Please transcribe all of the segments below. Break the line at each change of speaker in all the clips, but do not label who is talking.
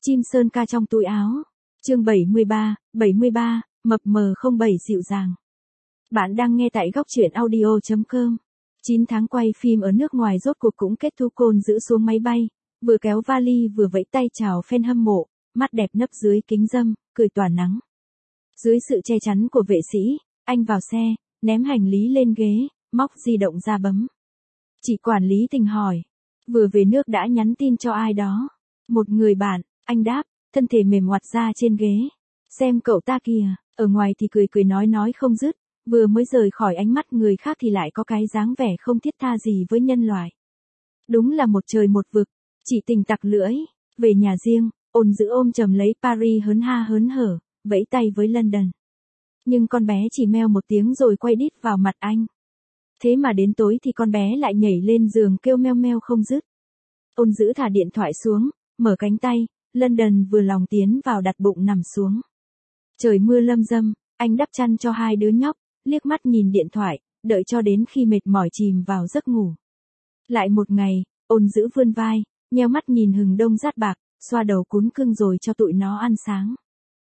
Chim sơn ca trong túi áo. Chương 73, mập mờ 07 dịu dàng. Bạn đang nghe tại góc truyện audio.com. 9 tháng quay phim ở nước ngoài rốt cuộc cũng kết thúc, Côn giữ xuống máy bay, vừa kéo vali vừa vẫy tay chào fan hâm mộ, mắt đẹp nấp dưới kính râm, cười tỏa nắng. Dưới sự che chắn của vệ sĩ, anh vào xe, ném hành lý lên ghế, móc di động ra bấm. Chị quản lý tình hỏi, vừa về nước đã nhắn tin cho ai đó? Một người bạn, anh đáp, thân thể mềm oặt ra trên ghế. Xem cậu ta kìa, ở ngoài thì cười nói không dứt, vừa mới rời khỏi ánh mắt người khác thì lại có cái dáng vẻ không thiết tha gì với nhân loại. Đúng là một trời một vực, chị tình tặc lưỡi, về nhà riêng, ôn giữ ôm chầm lấy Paris hớn ha hớn hở, vẫy tay với London. Nhưng con bé chỉ meo một tiếng rồi quay đít vào mặt anh. Thế mà đến tối thì con bé lại nhảy lên giường kêu meo meo không dứt. Ôn giữ thả điện thoại xuống, mở cánh tay, London vừa lòng tiến vào đặt bụng nằm xuống. Trời mưa lâm dâm, anh đắp chăn cho hai đứa nhóc, liếc mắt nhìn điện thoại, đợi cho đến khi mệt mỏi chìm vào giấc ngủ. Lại một ngày, ôn giữ vươn vai, nheo mắt nhìn hừng đông rát bạc, xoa đầu cún cưng rồi cho tụi nó ăn sáng.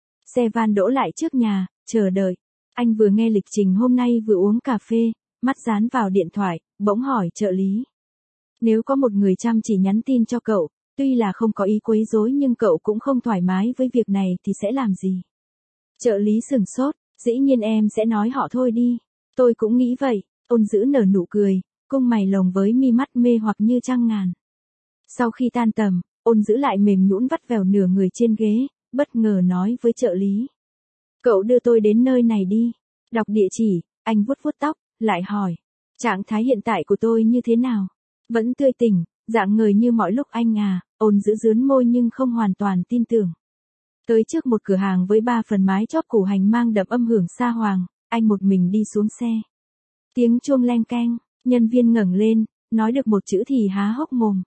Xe van đỗ lại trước nhà, chờ đợi. Anh vừa nghe lịch trình hôm nay vừa uống cà phê, mắt dán vào điện thoại, bỗng hỏi trợ lý. Nếu có một người chăm chỉ nhắn tin cho cậu, tuy là không có ý quấy rối nhưng cậu cũng không thoải mái với việc này thì sẽ làm gì? Trợ lý sửng sốt, dĩ nhiên em sẽ nói họ thôi đi. Tôi cũng nghĩ vậy, ôn giữ nở nụ cười, cung mày lồng với mi mắt mê hoặc như trăng ngàn. Sau khi tan tầm, ôn giữ lại mềm nhũn vắt vẻo nửa người trên ghế, bất ngờ nói với trợ lý. Cậu đưa tôi đến nơi này đi. Đọc địa chỉ, anh vuốt tóc, lại hỏi. Trạng thái hiện tại của tôi như thế nào? Vẫn tươi tỉnh, dạng người như mọi lúc anh à, ôn giữ dướn môi nhưng không hoàn toàn tin tưởng. Tới trước một cửa hàng với 3 phần mái chóp củ hành mang đậm âm hưởng sa hoàng, anh một mình đi xuống xe. Tiếng chuông leng keng, nhân viên ngẩng lên, nói được một chữ thì há hốc mồm.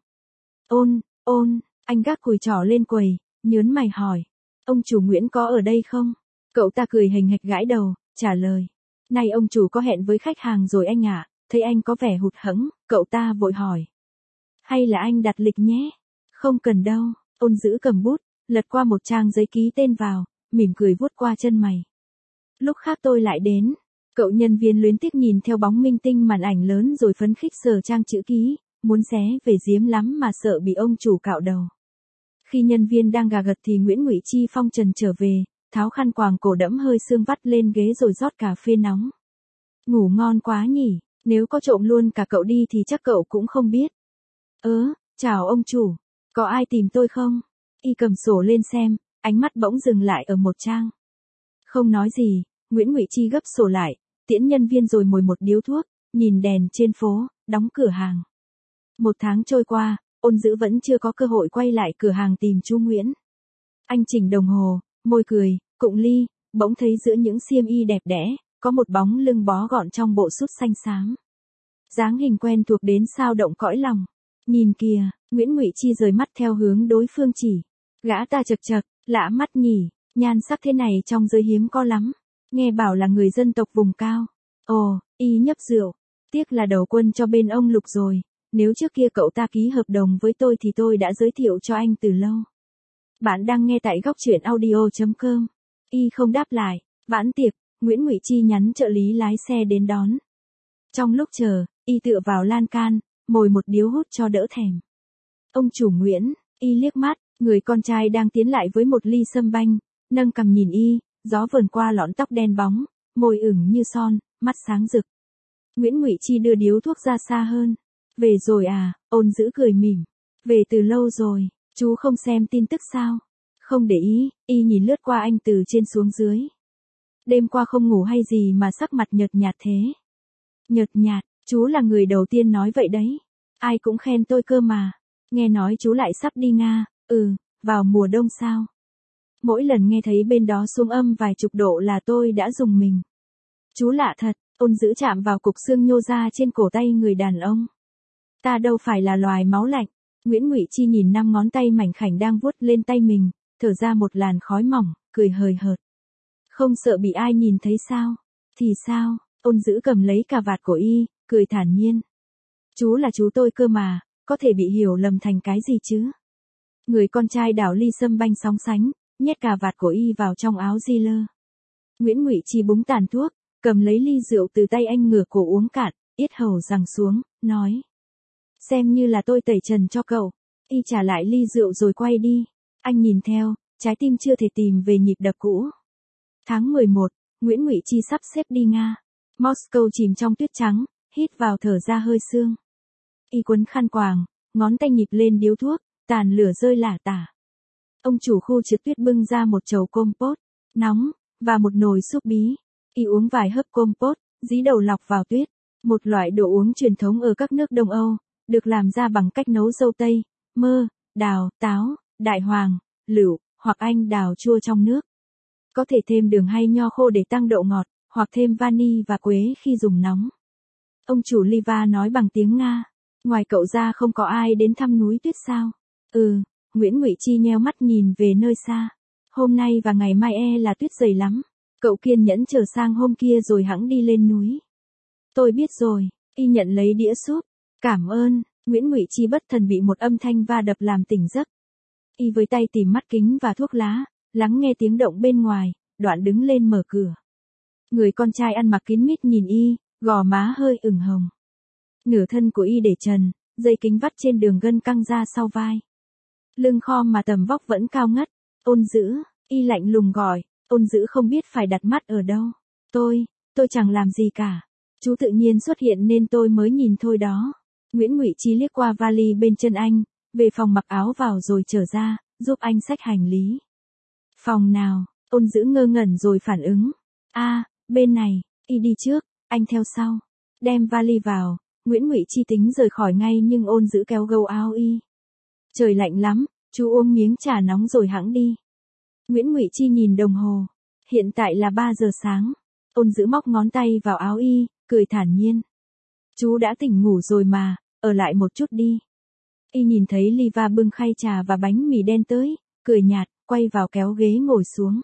Ôn, anh gác cùi trỏ lên quầy, nhớn mày hỏi. Ông chủ Nguyễn có ở đây không? Cậu ta cười hình hạch gãi đầu, trả lời. Này ông chủ có hẹn với khách hàng rồi anh ạ, thấy anh có vẻ hụt hẫng, cậu ta vội hỏi. Hay là anh đặt lịch nhé? Không cần đâu, ôn giữ cầm bút, lật qua một trang giấy ký tên vào, mỉm cười vuốt qua chân mày. Lúc khác tôi lại đến. Cậu nhân viên luyến tiếc nhìn theo bóng minh tinh màn ảnh lớn rồi phấn khích sờ trang chữ ký, muốn xé về giếm lắm mà sợ bị ông chủ cạo đầu. Khi nhân viên đang gà gật thì Nguyễn Ngụy Chi phong trần trở về, tháo khăn quàng cổ đẫm hơi sương vắt lên ghế rồi rót cà phê nóng. Ngủ ngon quá nhỉ, nếu có trộm luôn cả cậu đi thì chắc cậu cũng không biết. Chào ông chủ, có ai tìm tôi không? Y cầm sổ lên xem, ánh mắt bỗng dừng lại ở một trang. Không nói gì, Nguyễn Ngụy Chi gấp sổ lại, tiễn nhân viên rồi mồi một điếu thuốc, nhìn đèn trên phố, đóng cửa hàng. 1 tháng trôi qua, ôn giữ vẫn chưa có cơ hội quay lại cửa hàng tìm chú Nguyễn. Anh chỉnh đồng hồ, môi cười, cụng ly, bỗng thấy giữa những xiêm y đẹp đẽ, có một bóng lưng bó gọn trong bộ sút xanh xám. Dáng hình quen thuộc đến sao động cõi lòng. Nhìn kìa, Nguyễn Ngụy Chi rời mắt theo hướng đối phương chỉ. Gã ta chật chật, lạ mắt nhỉ, nhan sắc thế này trong giới hiếm có lắm. Nghe bảo là người dân tộc vùng cao. Ồ, y nhấp rượu. Tiếc là đầu quân cho bên ông Lục rồi. Nếu trước kia cậu ta ký hợp đồng với tôi thì tôi đã giới thiệu cho anh từ lâu. Bạn đang nghe tại góc truyện audio.com. Y không đáp lại. Vãn tiệc, Nguyễn Ngụy Chi nhắn trợ lý lái xe đến đón. Trong lúc chờ, y tựa vào lan can, mồi một điếu hút cho đỡ thèm. Ông chủ Nguyễn, y liếc mắt, người con trai đang tiến lại với một ly sâm banh, nâng cằm nhìn y, gió vờn qua lọn tóc đen bóng, môi ửng như son, mắt sáng rực. Nguyễn Ngụy Chi đưa điếu thuốc ra xa hơn. Về rồi à, ôn giữ cười mỉm. Về từ lâu rồi, chú không xem tin tức sao? Không để ý, y nhìn lướt qua anh từ trên xuống dưới. Đêm qua không ngủ hay gì mà sắc mặt nhợt nhạt thế? Nhợt nhạt, chú là người đầu tiên nói vậy đấy. Ai cũng khen tôi cơ mà. Nghe nói chú lại sắp đi Nga, vào mùa đông sao? Mỗi lần nghe thấy bên đó xuống âm vài chục độ là tôi đã rùng mình. Chú lạ thật, ôn giữ chạm vào cục xương nhô ra trên cổ tay người đàn ông. Ta đâu phải là loài máu lạnh. Nguyễn Ngụy Chi nhìn 5 ngón tay mảnh khảnh đang vuốt lên tay mình, thở ra một làn khói mỏng, cười hời hợt. Không sợ bị ai nhìn thấy sao? Thì sao? Ôn giữ cầm lấy cà vạt của y, cười thản nhiên. Chú là chú tôi cơ mà, có thể bị hiểu lầm thành cái gì chứ? Người con trai đảo ly sâm banh sóng sánh, nhét cà vạt của y vào trong áo Ziller. Nguyễn Ngụy Chi búng tàn thuốc, cầm lấy ly rượu từ tay anh ngửa cổ uống cạn, yết hầu giằng xuống, nói. Xem như là tôi tẩy trần cho cậu. Y trả lại ly rượu rồi quay đi. Anh nhìn theo, trái tim chưa thể tìm về nhịp đập cũ. Tháng 11, Nguyễn Ngụy Chi sắp xếp đi Nga. Moscow chìm trong tuyết trắng, hít vào thở ra hơi sương. Y quấn khăn quàng, ngón tay nhịp lên điếu thuốc, tàn lửa rơi lả tả. Ông chủ khu trượt tuyết bưng ra một chầu compote nóng và một nồi súp bí. Y uống vài hớp compote, dí đầu lọc vào tuyết, một loại đồ uống truyền thống ở các nước Đông Âu, được làm ra bằng cách nấu dâu tây, mơ, đào, táo, đại hoàng, lựu, hoặc anh đào chua trong nước. Có thể thêm đường hay nho khô để tăng độ ngọt, hoặc thêm vani và quế khi dùng nóng. Ông chủ Liva nói bằng tiếng Nga. Ngoài cậu ra không có ai đến thăm núi tuyết sao? Nguyễn Ngụy Chi nheo mắt nhìn về nơi xa. Hôm nay và ngày mai là tuyết dày lắm. Cậu kiên nhẫn chờ sang hôm kia rồi hẵng đi lên núi. Tôi biết rồi. Y nhận lấy đĩa súp. Cảm ơn. Nguyễn Ngụy Chi bất thần bị một âm thanh va đập làm tỉnh giấc. Y với tay tìm mắt kính và thuốc lá, lắng nghe tiếng động bên ngoài, đoạn đứng lên mở cửa. Người con trai ăn mặc kín mít nhìn Y, gò má hơi ửng hồng. Nửa thân của Y để trần, dây kính vắt trên đường gân căng ra sau vai. Lưng khom mà tầm vóc vẫn cao ngất. Ôn Dữ. Y lạnh lùng gọi. Ôn Dữ không biết phải đặt mắt ở đâu. Tôi chẳng làm gì cả. Chú tự nhiên xuất hiện nên tôi mới nhìn thôi đó. Nguyễn Ngụy Chi liếc qua vali bên chân anh, về phòng mặc áo vào rồi trở ra, giúp anh xách hành lý. Phòng nào? Ôn Dữ ngơ ngẩn rồi phản ứng. Bên này. Y đi trước, anh theo sau. Đem vali vào, Nguyễn Ngụy Chi tính rời khỏi ngay nhưng Ôn Dữ kéo gâu áo Y. Trời lạnh lắm, chú uống miếng trà nóng rồi hẵng đi. Nguyễn Ngụy Chi nhìn đồng hồ. Hiện tại là 3 giờ sáng. Ôn Dữ móc ngón tay vào áo Y, cười thản nhiên. Chú đã tỉnh ngủ rồi mà, ở lại một chút đi. Y nhìn thấy Liva bưng khay trà và bánh mì đen tới, cười nhạt, quay vào kéo ghế ngồi xuống.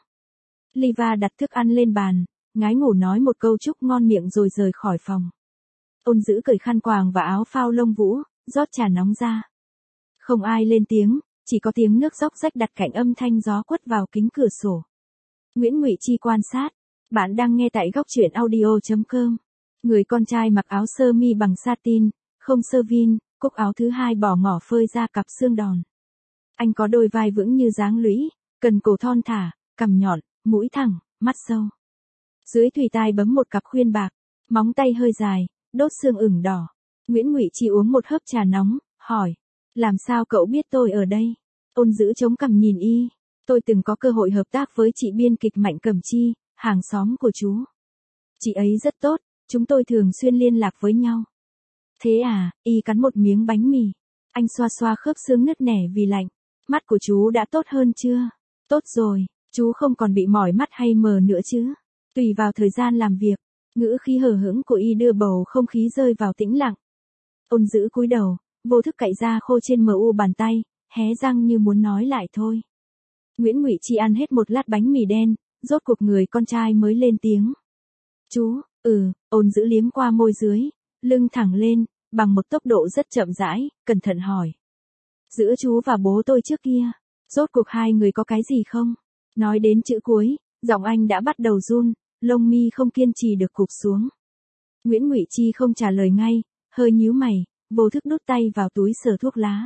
Liva đặt thức ăn lên bàn, ngái ngủ nói một câu chúc ngon miệng rồi rời khỏi phòng. Ôn Dữ cởi khăn quàng và áo phao lông vũ, rót trà nóng ra. Không ai lên tiếng, chỉ có tiếng nước róc rách đặt cạnh âm thanh gió quất vào kính cửa sổ. Nguyễn Ngụy Chi quan sát. Bạn đang nghe tại góc truyện audio.com. Người con trai mặc áo sơ mi bằng satin, không sơ vin, cúc áo thứ hai bỏ ngỏ phơi ra cặp xương đòn. Anh có đôi vai vững như dáng lũy, cần cổ thon thả, cằm nhọn, mũi thẳng, mắt sâu. Dưới thùy tai bấm một cặp khuyên bạc, móng tay hơi dài, đốt xương ửng đỏ. Nguyễn Ngụy Chi uống một hớp trà nóng, hỏi. Làm sao cậu biết tôi ở đây? Ôn Dữ chống cằm nhìn Y. Tôi từng có cơ hội hợp tác với chị biên kịch Mạnh Cẩm Chi, hàng xóm của chú. Chị ấy rất tốt, chúng tôi thường xuyên liên lạc với nhau. Thế à? Y cắn một miếng bánh mì. Anh xoa xoa khớp xương nứt nẻ vì lạnh. Mắt của chú đã tốt hơn chưa? Tốt rồi, chú không còn bị mỏi mắt hay mờ nữa chứ? Tùy vào thời gian làm việc. Ngữ khí hờ hững của Y đưa bầu không khí rơi vào tĩnh lặng. Ôn Dữ cúi đầu, vô thức cạy da khô trên mu bàn tay, hé răng như muốn nói lại thôi. Nguyễn Ngụy Chi ăn hết một lát bánh mì đen, rốt cuộc người con trai mới lên tiếng. Chú, Ôn Dữ liếm qua môi dưới, lưng thẳng lên, bằng một tốc độ rất chậm rãi, cẩn thận hỏi. Giữa chú và bố tôi trước kia, rốt cuộc hai người có cái gì không? Nói đến chữ cuối, giọng anh đã bắt đầu run, lông mi không kiên trì được cụp xuống. Nguyễn Ngụy Chi không trả lời ngay, hơi nhíu mày, vô thức đút tay vào túi sờ thuốc lá.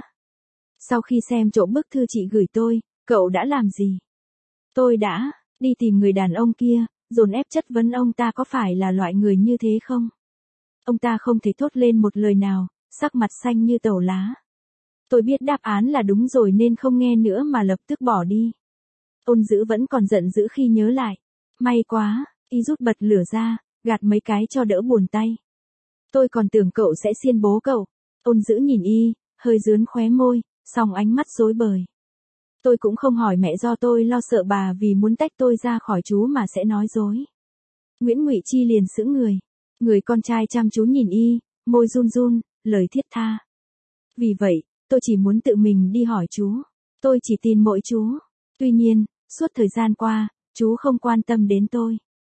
Sau khi xem trộm bức thư chị gửi tôi, cậu đã làm gì? Tôi đã đi tìm người đàn ông kia, dồn ép chất vấn ông ta có phải là loại người như thế không? Ông ta không thể thốt lên một lời nào, sắc mặt xanh như tàu lá. Tôi biết đáp án là đúng rồi nên không nghe nữa mà lập tức bỏ đi. Ôn Dữ vẫn còn giận dữ khi nhớ lại. May quá, Y rút bật lửa ra, gạt mấy cái cho đỡ buồn tay. Tôi còn tưởng cậu sẽ xiên bố cậu. Ôn Dữ nhìn Y, hơi rướn khóe môi, song ánh mắt rối bời. Tôi cũng không hỏi mẹ do tôi lo sợ bà vì muốn tách tôi ra khỏi chú mà sẽ nói dối. Nguyễn Ngụy Chi liền sững người. Người con trai chăm chú nhìn Y, môi run run, lời thiết tha. Vì vậy, tôi chỉ muốn tự mình đi hỏi chú. Tôi chỉ tin mỗi chú. Tuy nhiên, suốt thời gian qua, chú không quan tâm đến tôi.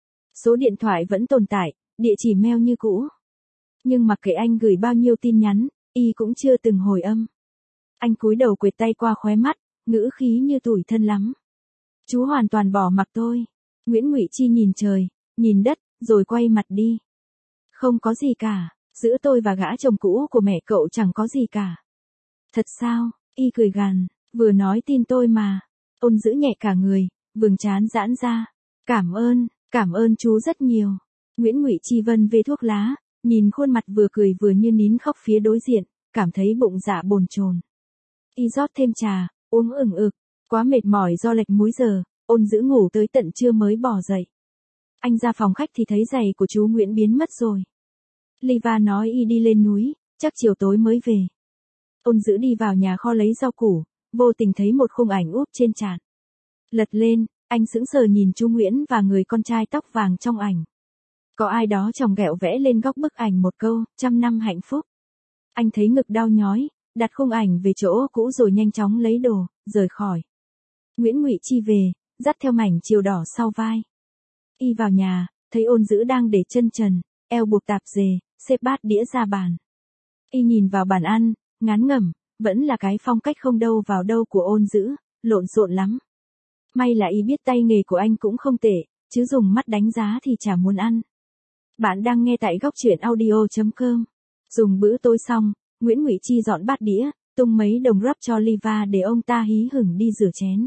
Số điện thoại vẫn tồn tại, địa chỉ mail như cũ. Nhưng mặc kệ anh gửi bao nhiêu tin nhắn, Y cũng chưa từng hồi âm. Anh cúi đầu quệt tay qua khóe mắt, ngữ khí như tủi thân lắm. Chú hoàn toàn bỏ mặc tôi. Nguyễn Ngụy Chi nhìn trời, nhìn đất, rồi quay mặt đi. Không có gì cả, giữa tôi và gã chồng cũ của mẹ cậu chẳng có gì cả. Thật sao? Y cười gằn, vừa nói tin tôi mà. Ôn giữ nhẹ cả người, vầng trán giãn ra. Cảm ơn chú rất nhiều. Nguyễn Ngụy Chi vân về thuốc lá, nhìn khuôn mặt vừa cười vừa như nín khóc phía đối diện, cảm thấy bụng dạ bồn chồn. Y rót thêm trà, uống ửng ực, quá mệt mỏi do lệch múi giờ, Ôn giữ ngủ tới tận trưa mới bỏ dậy. Anh ra phòng khách thì thấy giày của chú Nguyễn biến mất rồi. Liva nói y đi lên núi, chắc chiều tối mới về. Ôn giữ đi vào nhà kho lấy rau củ, vô tình thấy một khung ảnh úp trên tràn. Lật lên, anh sững sờ nhìn chú Nguyễn và người con trai tóc vàng trong ảnh. Có ai đó chòng ghẹo vẽ lên góc bức ảnh một câu, 100 năm hạnh phúc. Anh thấy ngực đau nhói, đặt khung ảnh về chỗ cũ rồi nhanh chóng lấy đồ, rời khỏi. Nguyễn Ngụy Chi về, dắt theo mảnh chiều đỏ sau vai. Y vào nhà, thấy Ôn giữ đang để chân trần, eo buộc tạp dề, xếp bát đĩa ra bàn. Y nhìn vào bàn ăn, ngán ngẩm, vẫn là cái phong cách không đâu vào đâu của Ôn giữ, lộn xộn lắm. May là y biết tay nghề của anh cũng không tệ, chứ dùng mắt đánh giá thì chả muốn ăn. Bạn đang nghe tại góc truyện audio.com. Dùng bữa tối xong, Nguyễn Ngụy Chi dọn bát đĩa, tung mấy đồng rắp cho Liva để ông ta hí hửng đi rửa chén.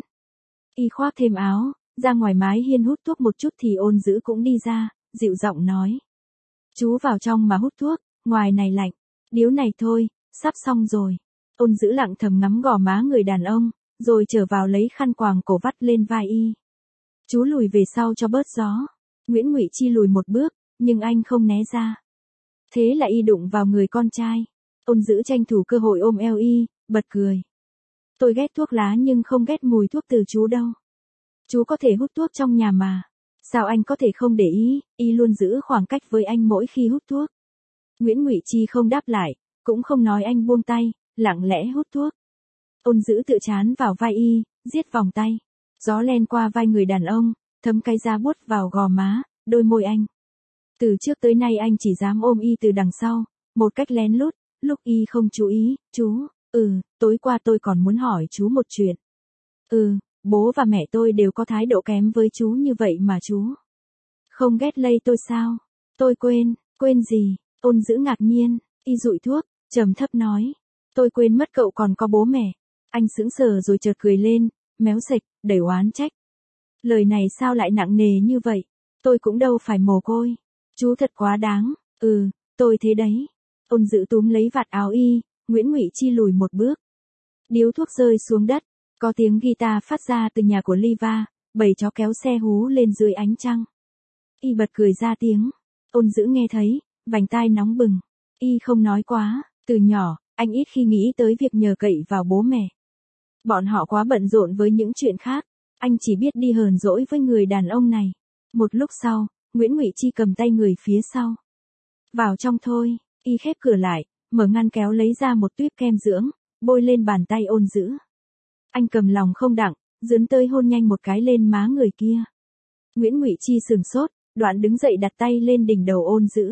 Y khoác thêm áo, ra ngoài mái hiên hút thuốc một chút thì Ôn giữ cũng đi ra, dịu giọng nói. Chú vào trong mà hút thuốc, ngoài này lạnh. Điếu này thôi, sắp xong rồi. Ôn giữ lặng thầm ngắm gò má người đàn ông, rồi trở vào lấy khăn quàng cổ vắt lên vai y. Chú lùi về sau cho bớt gió. Nguyễn Ngụy Chi lùi một bước, nhưng anh không né ra. Thế là y đụng vào người con trai. Ôn giữ tranh thủ cơ hội ôm eo y, bật cười. Tôi ghét thuốc lá nhưng không ghét mùi thuốc từ chú đâu. Chú có thể hút thuốc trong nhà mà. Sao anh có thể không để ý, y luôn giữ khoảng cách với anh mỗi khi hút thuốc. Nguyễn Ngụy Chi không đáp lại, cũng không nói anh buông tay, lặng lẽ hút thuốc. Ôn giữ tựa chán vào vai y, giết vòng tay. Gió len qua vai người đàn ông, thấm cái da buốt vào gò má, đôi môi anh. Từ trước tới nay anh chỉ dám ôm y từ đằng sau, một cách lén lút, lúc y không chú ý. Chú, tối qua tôi còn muốn hỏi chú một chuyện. Bố và mẹ tôi đều có thái độ kém với chú như vậy mà chú không ghét lây tôi sao? Tôi quên gì? Ôn giữ ngạc nhiên, y dụi thuốc, trầm thấp nói. Tôi quên mất cậu còn có bố mẹ. Anh sững sờ rồi chợt cười lên, méo sạch, đầy oán trách. Lời này sao lại nặng nề như vậy? Tôi cũng đâu phải mồ côi. Chú thật quá đáng. Tôi thế đấy. Ôn giữ túm lấy vạt áo y, Nguyễn Ngụy Chi lùi một bước. Điếu thuốc rơi xuống đất, có tiếng guitar phát ra từ nhà của Liva, bầy chó kéo xe hú lên dưới ánh trăng. Y bật cười ra tiếng. Ôn giữ nghe thấy, vành tai nóng bừng. Y không nói quá, từ nhỏ, anh ít khi nghĩ tới việc nhờ cậy vào bố mẹ. Bọn họ quá bận rộn với những chuyện khác, anh chỉ biết đi hờn dỗi với người đàn ông này. Một lúc sau, Nguyễn Ngụy Chi cầm tay người phía sau. Vào trong thôi, y khép cửa lại, mở ngăn kéo lấy ra một tuýp kem dưỡng, bôi lên bàn tay Ôn giữ. Anh cầm lòng không đặng, dướn tới hôn nhanh một cái lên má người kia. Nguyễn Ngụy Chi sửng sốt, đoạn đứng dậy đặt tay lên đỉnh đầu Ôn giữ.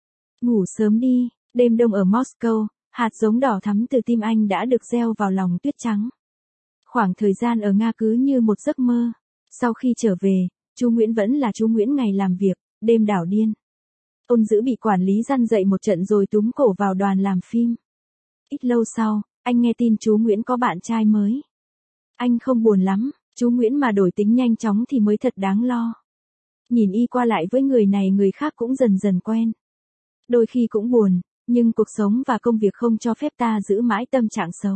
Ngủ sớm đi, đêm đông ở Moscow, hạt giống đỏ thắm từ tim anh đã được gieo vào lòng tuyết trắng. Khoảng thời gian ở Nga cứ như một giấc mơ. Sau khi trở về, chú Nguyễn vẫn là chú Nguyễn ngày làm việc, đêm đảo điên. Ôn giữ bị quản lý răn dậy một trận rồi túm cổ vào đoàn làm phim. Ít lâu sau, anh nghe tin chú Nguyễn có bạn trai mới. Anh không buồn lắm, chú Nguyễn mà đổi tính nhanh chóng thì mới thật đáng lo. Nhìn y qua lại với người này người khác cũng dần dần quen. Đôi khi cũng buồn, nhưng cuộc sống và công việc không cho phép ta giữ mãi tâm trạng xấu.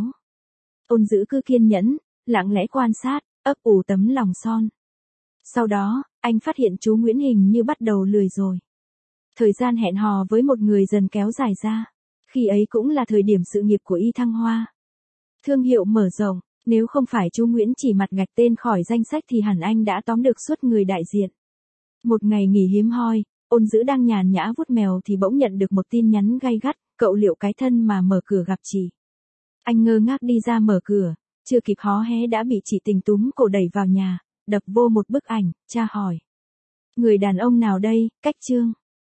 Ôn giữ cứ kiên nhẫn, lặng lẽ quan sát, ấp ủ tấm lòng son. Sau đó, anh phát hiện chú Nguyễn hình như bắt đầu lười rồi. Thời gian hẹn hò với một người dần kéo dài ra. Khi ấy cũng là thời điểm sự nghiệp của y thăng hoa. Thương hiệu mở rộng, nếu không phải chú Nguyễn chỉ mặt gạch tên khỏi danh sách thì hẳn anh đã tóm được suốt người đại diện. Một ngày nghỉ hiếm hoi, Ôn giữ đang nhàn nhã vuốt mèo thì bỗng nhận được một tin nhắn gay gắt, cậu liệu cái thân mà mở cửa gặp chị. Anh ngơ ngác đi ra mở cửa, chưa kịp hó hé đã bị chị Tình túm cổ đẩy vào nhà, đập vô một bức ảnh, tra hỏi. Người đàn ông nào đây, cách trương.